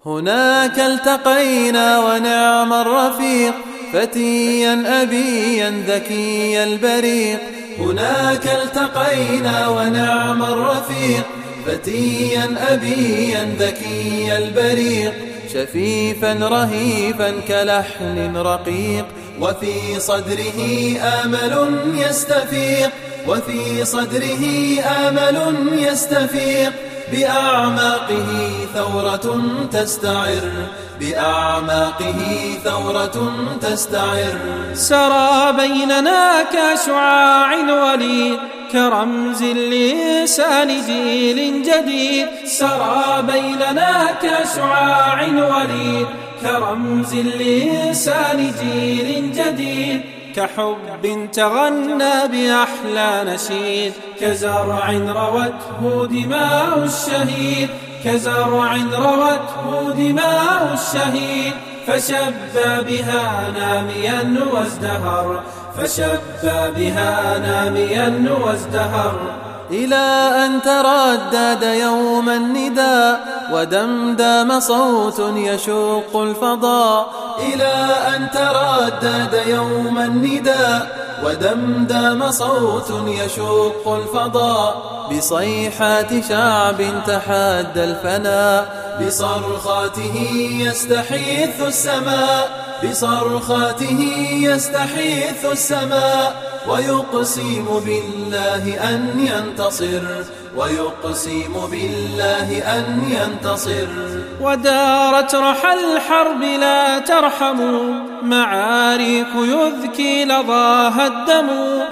هناك التقينا ونعم الرفيق، فتيا أبيا ذكي البريق. هناك التقينا ونعم الرفيق، فتيا أبيا ذكي البريق. شفيفا رهيفا كلحن رقيق، وفي صدره آمل يستفيق، وفي صدره آمل يستفيق. بأعماقه ثورة تستعر، بأعماقه ثورة تستعر. سرى بيننا كشعاع وليد، كرمز لسان جيل جديد. سرى بيننا كشعاع وليد، كرمز لسان جيل جديد. كحب تغنى بأحلى نشيد، كزرع روته دماء الشهيد، كزرع روته دماء الشهيد. فشب بها ناميا وازدهر، فشب بها ناميا وازدهر. إلى أن تردد يوم النداء، ودمدم صوت يشق الفضاء. إلى أن تردد يوم النداء، ودمدم صوت يشق الفضاء. بصيحات شعب تحدى الفناء، بصرخاته يستحيث السماء، بصرخاته يستحيث السماء. ويقسم بالله أن ينتصر، ويقسم بالله أن ينتصر. ودارت رحى الحرب لا ترحم، معارك يذكي لظاها الدم.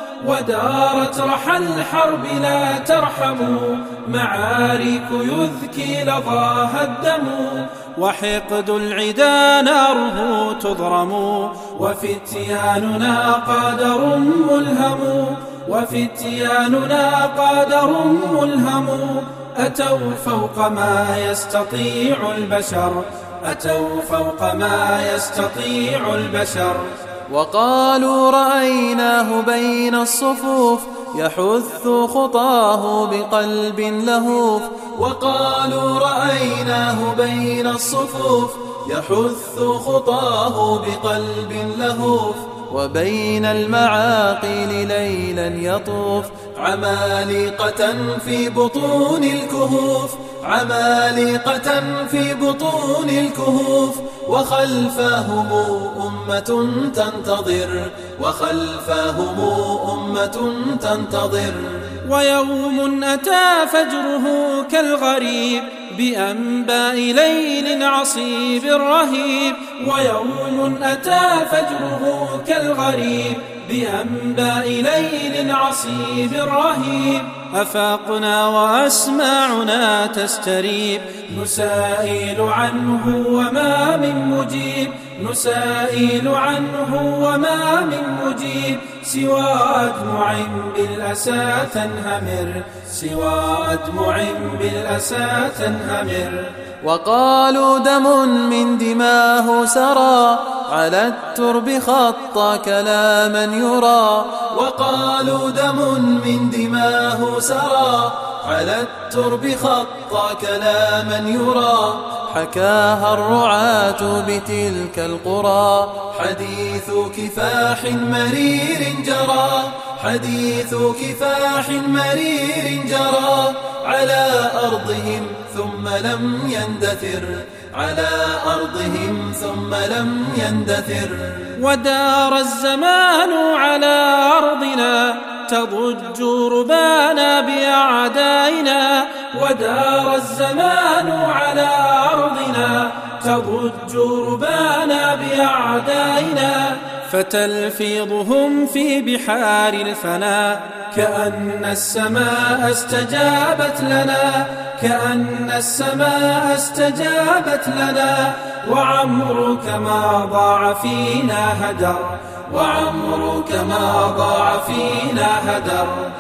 ودارت رحى الحرب لا ترحم، معارك يذكي لظاها الدم. وحقد العدا ناره تضرم، وفتياننا قادر ملهم، وفتياننا قادر ملهم. أتوا فوق ما يستطيع البشر، أتوا فوق ما يستطيع البشر. وقالوا رأيناه بين الصفوف، يحث خطاه بقلب لهوف. وقالوا رأيناه بين الصفوف، يحث خطاه بقلب لهوف. وبين المعاقل ليلا يطوف، عمالقة في بطون الكهوف، عمالقة في بطون الكهوف. وخلفهم أمة تنتظر، وخلفهم أمة تنتظر. ويوم أتى فجره كالغريب، بأنباء ليل عصيب رهيب. ويوم أتى فجره كالغريب، بأنباء ليل عصيب رهيب. أفاقنا وأسماعنا تستريب، نسائل عنه وما من مجيب، نسائل عنه وما من مجيب. سوى أدمع بالأسى تنهمر، سوى أدمع بالأسى تنهمر. وقالوا دم من دماه سرى، على الترب خط كلاما يرى. وقالوا دم من دماه سرى، على الترب خط كلاما يرى. حكاها الرعاة بتلك القرى، حديث كفاح مرير جرى، حديث كفاح مرير جرى. على أرضهم ثم لم يندثر، على أرضهم ثم لم يندثر. ودار الزمان على أرضنا، تضج ربانا بأعدائنا. ودار الزمان على أرضنا، تضج ربانا بأعدائنا. فتلفيضهم في بحار الفناء، كأن السماء استجابت لنا، كأن السماء استجابت لنا. وعمرك ما ضاع فينا هدر، وعمرك ما ضاع فينا هدر.